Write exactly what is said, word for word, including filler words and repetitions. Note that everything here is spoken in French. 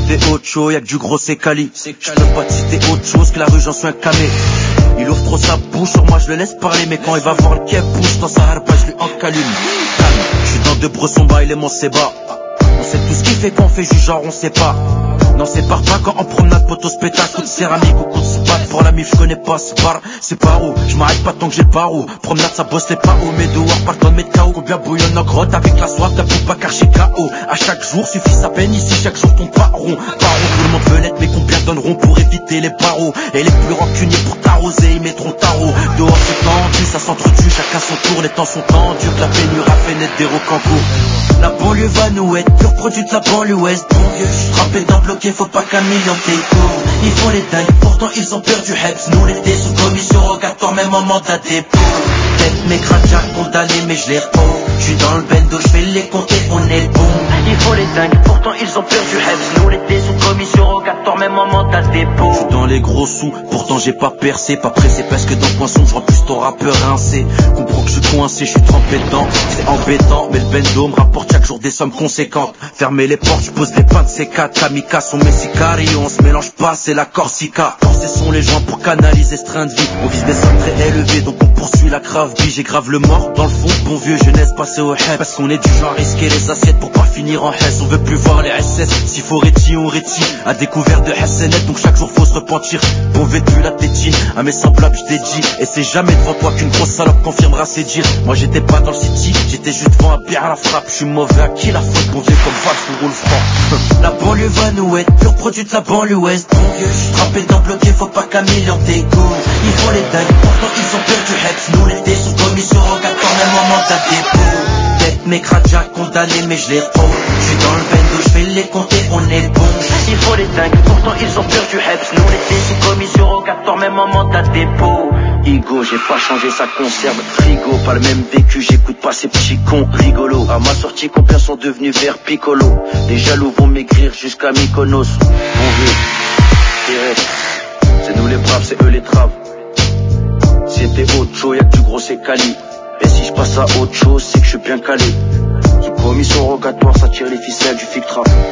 citer autre chose, y'a que du gros c'est cali. Je peux pas te citer autre chose que la rue, j'en suis un camé. Il ouvre trop sa bouche, sur moi je le laisse parler. Mais quand il va voir le quai pousse dans sa harpa, je lui encalune. Calme, je suis dans de bresson bas, il est mon sébat. On sait tout ce qui fait qu'on fait juste genre on sait pas. Non c'est part pas quand en promenade poteau se pétasse. Coup de céramique ou coup de spot pour la mif je connais pas ce bar. C'est pas où, je m'arrête pas tant que j'ai le barreau. Promenade ça bosse c'est pas où. Mais dehors par tonne de K O. Combien bouillonne nos grottes avec la soif t'as plus pas car K O. À chaque jour suffit sa peine ici chaque jour ton pas rond. Pas rond tout le monde veut l'être mais combien donneront pour éviter les barreaux. Et les plus rancuniers pour t'arroser ils mettront tarot. Dehors c'est tendu ça s'entretue chacun son tour. Les temps sont tendus que la pénurie a fait naître des rocancours. La banlieue va nous être pur produit de la banlieue ouest. Bon vieux, j'suis frappé d'un bloqué, faut pas qu'un million t'écoute. Ils font les dingues, pourtant ils ont perdu Heps. Nous l'été sous commission rogatoire, même en mandat dépôt. Tête mes cracks condamnés, mais je les repose. J'suis dans le bendo, j'fais les compter, on est le bon. Ils font les dingues, pourtant ils ont perdu Heps. Nous l'été sous commission rogatoire, même en mandat dépôt. J'suis dans les gros sous, pourtant j'ai pas percé. Pas pressé parce que dans le poinçon, j'vois plus ton rappeur rincé. Comprends que j'suis coincé, j'suis trempé dedans. C'est embêtant, mais le bendo me rapporte chaque jour des sommes conséquentes. Fermez les portes, j'pose les pains de ces quatre. Kamikaze, on met sicari, on se mélange pas, c'est la Corsica. Corses sont les gens pour canaliser ce train de vie. On vise des sommes très élevées, donc on poursuit la crave vie. J'ai grave le mort dans le fond, bon vieux jeunesse passé au head. Parce qu'on est du genre à risquer les assiettes pour pas finir en hess. On veut plus voir les S S, s'il faut réti on réti. À découvert de S N L, donc chaque jour faut se repentir. Bon vêtu la tétine, à mes semblables j'dédie. Et c'est jamais devant toi qu'une grosse salope confirmera ses dires. Moi j'étais pas dans le city, j'étais juste devant un bière à la frappe. J'suis mauvais à qui la faute, bon vieux comme Val sous roule franc. La banlieue va nous être pur produit de la banlieue ouest. Bon vieux, j'suis frappé d'un bloqué, faut pas qu'un million t'écoute. Ils font les dingues, pourtant ils ont perdu Heps. Nous l'été sous commission rogatoire, même en mandat dépôt. Tête mes cracks condamnés, mais je les repose. J'suis dans le bendo, j'fais les compter, on est le bon. Ils font les dingues, pourtant ils ont perdu Heps. Nous l'été sous commission rogatoire, même en mandat dépôt. Igo, j'ai pas changé sa conserve. Frigo, pas le même vécu, j'écoute pas ces petits cons rigolos. À ma sortie, combien sont devenus verts piccolo. Les jaloux vont m'écrire jusqu'à Mykonos. Bon vieux, direct. C'est nous les braves, c'est eux les traves. Si c'était autre chose, y'a que du gros c'est cali. Et si je passe à autre chose, c'est que je suis bien calé. Sous commission rogatoire, ça tire les ficelles du filtre.